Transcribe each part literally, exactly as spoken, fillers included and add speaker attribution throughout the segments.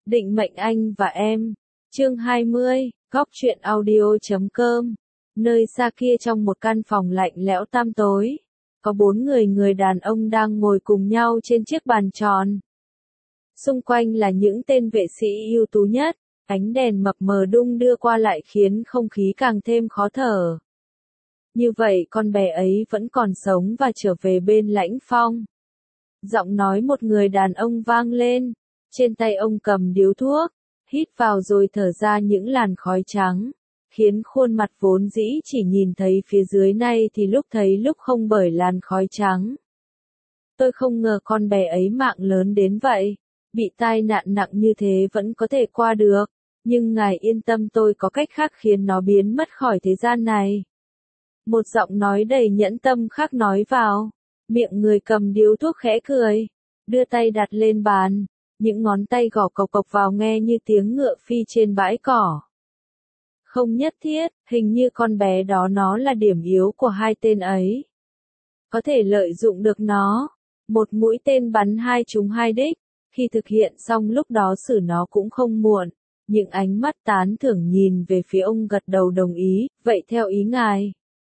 Speaker 1: Định mệnh anh và em. Chương hai mươi, góc truyện audio chấm com. Nơi xa kia trong một căn phòng lạnh lẽo tăm tối, có bốn người người đàn ông đang ngồi cùng nhau trên chiếc bàn tròn. Xung quanh là những tên vệ sĩ ưu tú nhất, ánh đèn mập mờ đung đưa qua lại khiến không khí càng thêm khó thở. Như vậy con bé ấy vẫn còn sống và trở về bên Lãnh Phong. Giọng nói một người đàn ông vang lên, trên tay ông cầm điếu thuốc, hít vào rồi thở ra những làn khói trắng, khiến khuôn mặt vốn dĩ chỉ nhìn thấy phía dưới này thì lúc thấy lúc không bởi làn khói trắng. Tôi không ngờ con bé ấy mạng lớn đến vậy, bị tai nạn nặng như thế vẫn có thể qua được, nhưng ngài yên tâm tôi có cách khác khiến nó biến mất khỏi thế gian này. Một giọng nói đầy nhẫn tâm khác nói vào, miệng người cầm điếu thuốc khẽ cười, đưa tay đặt lên bàn, những ngón tay gõ cộc cộc vào nghe như tiếng ngựa phi trên bãi cỏ. Không nhất thiết, hình như con bé đó nó là điểm yếu của hai tên ấy. Có thể lợi dụng được nó, một mũi tên bắn hai trúng hai đích, khi thực hiện xong lúc đó xử nó cũng không muộn. Những ánh mắt tán thưởng nhìn về phía ông gật đầu đồng ý, vậy theo ý ngài.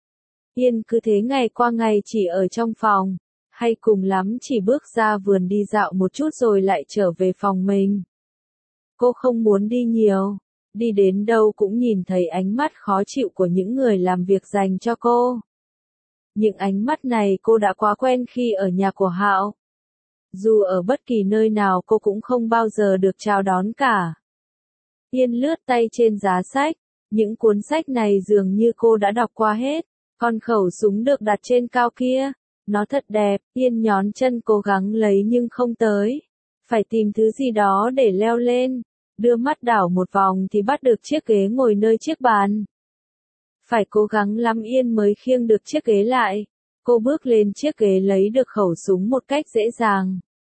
Speaker 1: Yên cứ thế ngày qua ngày chỉ ở trong phòng, hay cùng lắm chỉ bước ra vườn đi dạo một chút rồi lại trở về phòng mình. Cô không muốn đi nhiều, đi đến đâu cũng nhìn thấy ánh mắt khó chịu của những người làm việc dành cho cô. Những ánh mắt này cô đã quá quen khi ở nhà của Hạo. Dù ở bất kỳ nơi nào cô cũng không bao giờ được chào đón cả. Yên lướt tay trên giá sách, những cuốn sách này dường như cô đã đọc qua hết. Con khẩu súng được đặt trên cao kia, nó thật đẹp, Yên nhón chân cố gắng lấy nhưng không tới. Phải tìm thứ gì đó để leo lên, đưa mắt đảo một vòng thì bắt được chiếc ghế ngồi nơi chiếc bàn. Phải cố gắng lắm Yên mới khiêng được chiếc ghế lại, cô bước lên chiếc ghế lấy được khẩu súng một cách dễ dàng.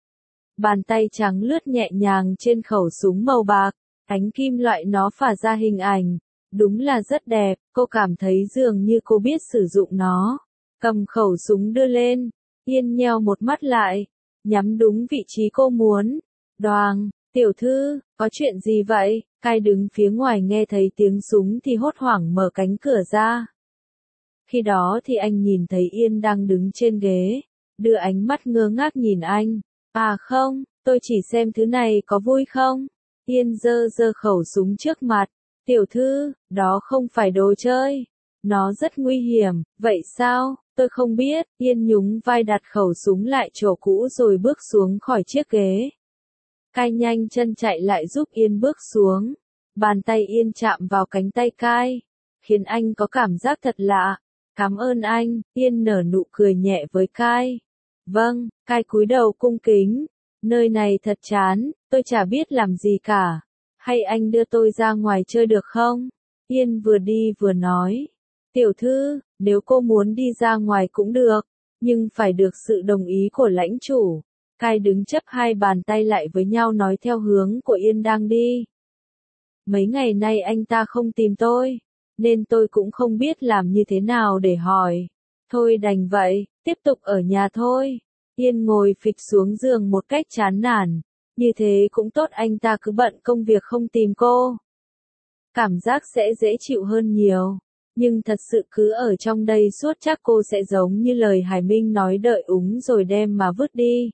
Speaker 1: Bàn tay trắng lướt nhẹ nhàng trên khẩu súng màu bạc, ánh kim loại nó phả ra hình ảnh. Đúng là rất đẹp, cô cảm thấy dường như cô biết sử dụng nó. Cầm khẩu súng đưa lên, Yên nheo một mắt lại, nhắm đúng vị trí cô muốn. Đoàng, tiểu thư, có chuyện gì vậy? Cai đứng phía ngoài nghe thấy tiếng súng thì hốt hoảng mở cánh cửa ra. Khi đó thì anh nhìn thấy Yên đang đứng trên ghế, đưa ánh mắt ngơ ngác nhìn anh. À không, tôi chỉ xem thứ này có vui không? Yên giơ giơ khẩu súng trước mặt. Tiểu thư, đó không phải đồ chơi. Nó rất nguy hiểm, vậy sao? Tôi không biết. Yên nhún vai đặt khẩu súng lại chỗ cũ rồi bước xuống khỏi chiếc ghế. Cai nhanh chân chạy lại giúp Yên bước xuống. Bàn tay Yên chạm vào cánh tay Cai, khiến anh có cảm giác thật lạ. Cảm ơn anh, Yên nở nụ cười nhẹ với Cai. Vâng, Cai cúi đầu cung kính. Nơi này thật chán, tôi chả biết làm gì cả. Hay anh đưa tôi ra ngoài chơi được không? Yên vừa đi vừa nói. Tiểu thư, nếu cô muốn đi ra ngoài cũng được, nhưng phải được sự đồng ý của lãnh chủ. Cai đứng chấp hai bàn tay lại với nhau nói theo hướng của Yên đang đi. Mấy ngày nay anh ta không tìm tôi, nên tôi cũng không biết làm như thế nào để hỏi. Thôi đành vậy, tiếp tục ở nhà thôi. Yên ngồi phịch xuống giường một cách chán nản. Như thế cũng tốt anh ta cứ bận công việc không tìm cô. Cảm giác sẽ dễ chịu hơn nhiều. Nhưng thật sự cứ ở trong đây suốt chắc cô sẽ giống như lời Hải Minh nói đợi úng rồi đem mà vứt đi.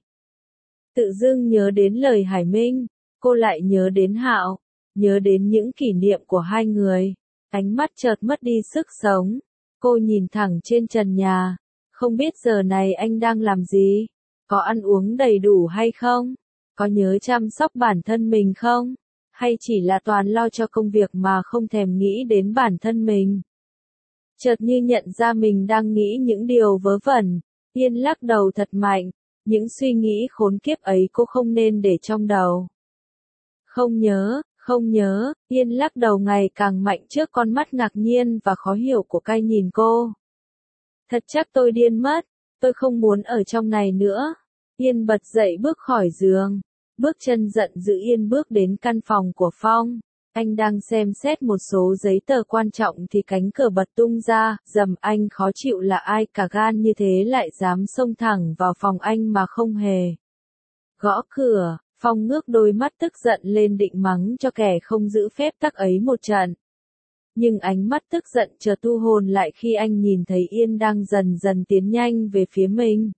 Speaker 1: Tự dưng nhớ đến lời Hải Minh, cô lại nhớ đến Hạo, nhớ đến những kỷ niệm của hai người. Ánh mắt chợt mất đi sức sống. Cô nhìn thẳng trên trần nhà. Không biết giờ này anh đang làm gì? Có ăn uống đầy đủ hay không? Có nhớ chăm sóc bản thân mình không? Hay chỉ là toàn lo cho công việc mà không thèm nghĩ đến bản thân mình? Chợt như nhận ra mình đang nghĩ những điều vớ vẩn, Yên lắc đầu thật mạnh, những suy nghĩ khốn kiếp ấy cô không nên để trong đầu. Không nhớ, không nhớ, Yên lắc đầu ngày càng mạnh trước con mắt ngạc nhiên và khó hiểu của Cai nhìn cô. Thật chắc tôi điên mất, tôi không muốn ở trong này nữa. Yên bật dậy bước khỏi giường. Bước chân giận dữ Yên bước đến căn phòng của Phong. Anh đang xem xét một số giấy tờ quan trọng thì cánh cửa bật tung ra, dầm anh khó chịu là ai cả gan như thế lại dám xông thẳng vào phòng anh mà không hề gõ cửa. Phong ngước đôi mắt tức giận lên định mắng cho kẻ không giữ phép tắc ấy một trận. Nhưng ánh mắt tức giận chợt thu hồn lại khi anh nhìn thấy Yên đang dần dần tiến nhanh về phía mình.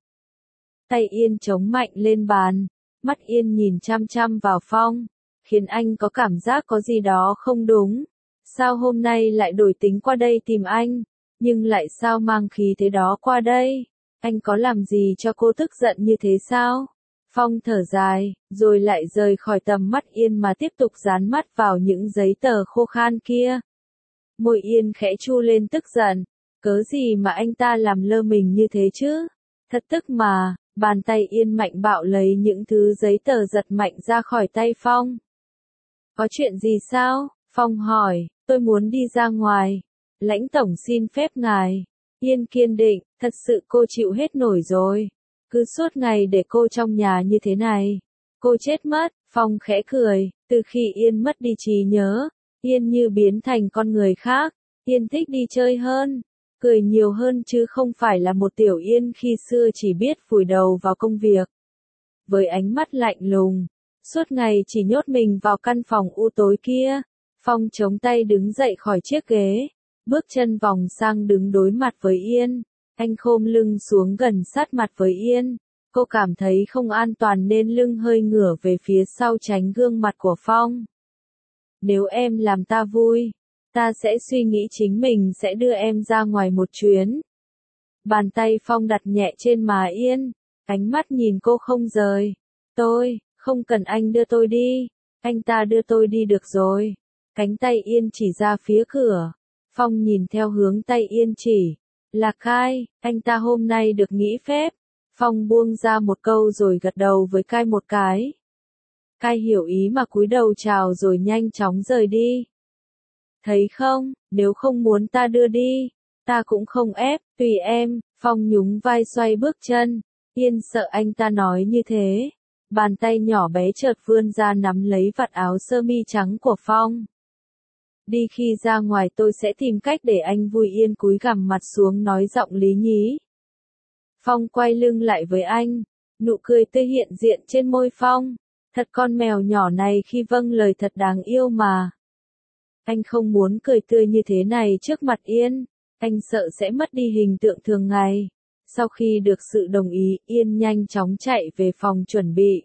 Speaker 1: Tay Yên chống mạnh lên bàn, mắt Yên nhìn chăm chăm vào Phong, khiến anh có cảm giác có gì đó không đúng. Sao hôm nay lại đổi tính qua đây tìm anh, nhưng lại sao mang khí thế đó qua đây? Anh có làm gì cho cô tức giận như thế sao? Phong thở dài, rồi lại rời khỏi tầm mắt Yên mà tiếp tục dán mắt vào những giấy tờ khô khan kia. Môi Yên khẽ chu lên tức giận, cớ gì mà anh ta làm lơ mình như thế chứ? Thật tức mà, bàn tay Yên mạnh bạo lấy những thứ giấy tờ giật mạnh ra khỏi tay Phong. Có chuyện gì sao? Phong hỏi, tôi muốn đi ra ngoài. Lãnh tổng xin phép ngài. Yên kiên định, thật sự cô chịu hết nổi rồi. Cứ suốt ngày để cô trong nhà như thế này. Cô chết mất. Phong khẽ cười, từ khi Yên mất đi trí nhớ, Yên như biến thành con người khác. Yên thích đi chơi hơn, cười nhiều hơn chứ không phải là một tiểu Yên khi xưa chỉ biết vùi đầu vào công việc. Với ánh mắt lạnh lùng, suốt ngày chỉ nhốt mình vào căn phòng u tối kia, Phong chống tay đứng dậy khỏi chiếc ghế, bước chân vòng sang đứng đối mặt với Yên. Anh khom lưng xuống gần sát mặt với Yên. Cô cảm thấy không an toàn nên lưng hơi ngửa về phía sau tránh gương mặt của Phong. Nếu em làm ta vui, ta sẽ suy nghĩ chính mình sẽ đưa em ra ngoài một chuyến. Bàn tay Phong đặt nhẹ trên má Yên, ánh mắt nhìn cô không rời. Tôi, không cần anh đưa tôi đi, anh ta đưa tôi đi được rồi. Cánh tay Yên chỉ ra phía cửa. Phong nhìn theo hướng tay Yên chỉ. Là Cai, anh ta hôm nay được nghỉ phép. Phong buông ra một câu rồi gật đầu với Cai một cái. Cai hiểu ý mà cúi đầu chào rồi nhanh chóng rời đi. Thấy không, nếu không muốn ta đưa đi, ta cũng không ép, tùy em. Phong nhún vai xoay bước chân. Yên sợ anh ta nói như thế. Bàn tay nhỏ bé chợt vươn ra nắm lấy vạt áo sơ mi trắng của Phong. Đi khi ra ngoài tôi sẽ tìm cách để anh vui. Yên cúi gằm mặt xuống nói giọng lý nhí. Phong quay lưng lại với anh, nụ cười tươi hiện diện trên môi Phong. Thật con mèo nhỏ này khi vâng lời thật đáng yêu mà. Anh không muốn cười tươi như thế này trước mặt Yên, anh sợ sẽ mất đi hình tượng thường ngày. Sau khi được sự đồng ý, Yên nhanh chóng chạy về phòng chuẩn bị.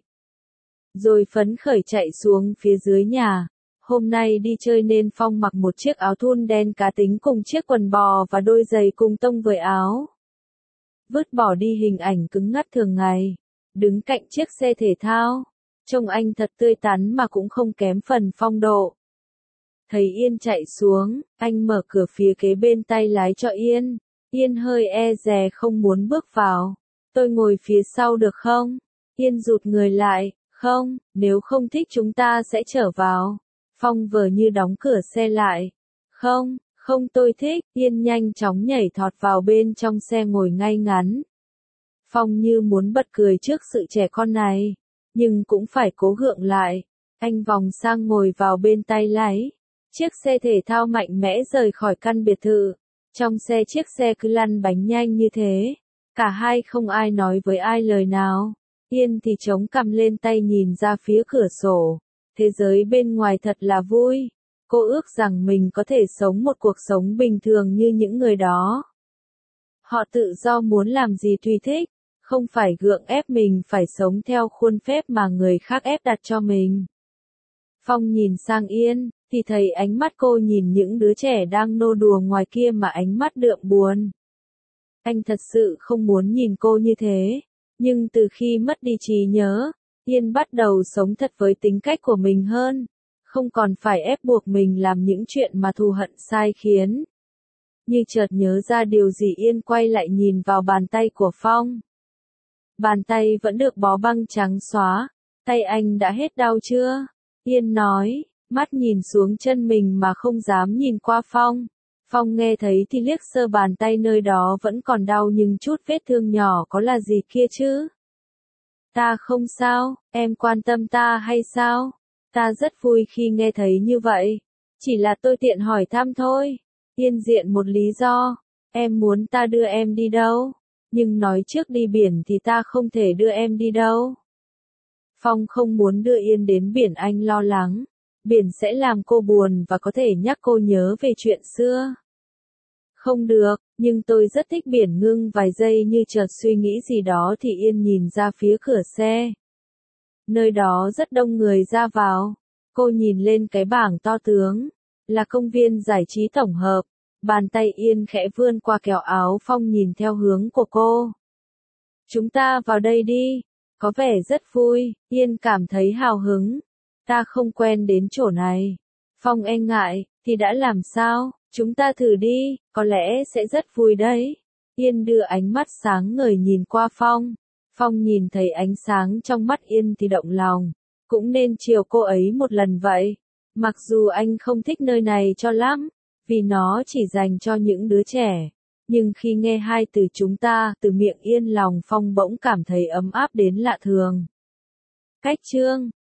Speaker 1: Rồi phấn khởi chạy xuống phía dưới nhà. Hôm nay đi chơi nên Phong mặc một chiếc áo thun đen cá tính cùng chiếc quần bò và đôi giày cùng tông với áo. Vứt bỏ đi hình ảnh cứng ngắc thường ngày. Đứng cạnh chiếc xe thể thao. Trông anh thật tươi tắn mà cũng không kém phần phong độ. Thấy Yên chạy xuống, anh mở cửa phía kế bên tay lái cho Yên. Yên hơi e dè không muốn bước vào. Tôi ngồi phía sau được không? Yên rụt người lại. Không, nếu không thích chúng ta sẽ trở vào. Phong vờ như đóng cửa xe lại. Không, không tôi thích. Yên nhanh chóng nhảy thọt vào bên trong xe ngồi ngay ngắn. Phong như muốn bật cười trước sự trẻ con này. Nhưng cũng phải cố gượng lại. Anh vòng sang ngồi vào bên tay lái. Chiếc xe thể thao mạnh mẽ rời khỏi căn biệt thự. Trong xe chiếc xe cứ lăn bánh nhanh như thế. Cả hai không ai nói với ai lời nào. Yên thì chống cằm lên tay nhìn ra phía cửa sổ. Thế giới bên ngoài thật là vui. Cô ước rằng mình có thể sống một cuộc sống bình thường như những người đó. Họ tự do muốn làm gì tùy thích, không phải gượng ép mình phải sống theo khuôn phép mà người khác ép đặt cho mình. Phong nhìn sang Yên, thì thấy ánh mắt cô nhìn những đứa trẻ đang nô đùa ngoài kia mà ánh mắt đượm buồn. Anh thật sự không muốn nhìn cô như thế, nhưng từ khi mất đi trí nhớ, Yên bắt đầu sống thật với tính cách của mình hơn, không còn phải ép buộc mình làm những chuyện mà thù hận sai khiến. Như chợt nhớ ra điều gì Yên quay lại nhìn vào bàn tay của Phong. Bàn tay vẫn được bó băng trắng xóa, tay anh đã hết đau chưa? Yên nói, mắt nhìn xuống chân mình mà không dám nhìn qua Phong. Phong nghe thấy thì liếc sơ bàn tay nơi đó vẫn còn đau nhưng chút vết thương nhỏ có là gì kia chứ? Ta không sao, em quan tâm ta hay sao? Ta rất vui khi nghe thấy như vậy. Chỉ là tôi tiện hỏi thăm thôi. Yên diện một lý do. Em muốn ta đưa em đi đâu? Nhưng nói trước đi biển thì ta không thể đưa em đi đâu. Phong không muốn đưa Yên đến biển, anh lo lắng. Biển sẽ làm cô buồn và có thể nhắc cô nhớ về chuyện xưa. Không được, nhưng tôi rất thích biển. Ngưng vài giây như chợt suy nghĩ gì đó thì Yên nhìn ra phía cửa xe. Nơi đó rất đông người ra vào. Cô nhìn lên cái bảng to tướng. Là công viên giải trí tổng hợp. Bàn tay Yên khẽ vươn qua kéo áo Phong nhìn theo hướng của cô. Chúng ta vào đây đi. Có vẻ rất vui. Yên cảm thấy hào hứng. Ta không quen đến chỗ này. Phong e ngại, thì đã làm sao? Chúng ta thử đi, có lẽ sẽ rất vui đấy. Yên đưa ánh mắt sáng ngời nhìn qua Phong. Phong nhìn thấy ánh sáng trong mắt Yên thì động lòng. Cũng nên chiều cô ấy một lần vậy. Mặc dù anh không thích nơi này cho lắm, vì nó chỉ dành cho những đứa trẻ. Nhưng khi nghe hai từ chúng ta từ miệng Yên, lòng Phong bỗng cảm thấy ấm áp đến lạ thường. Cách chương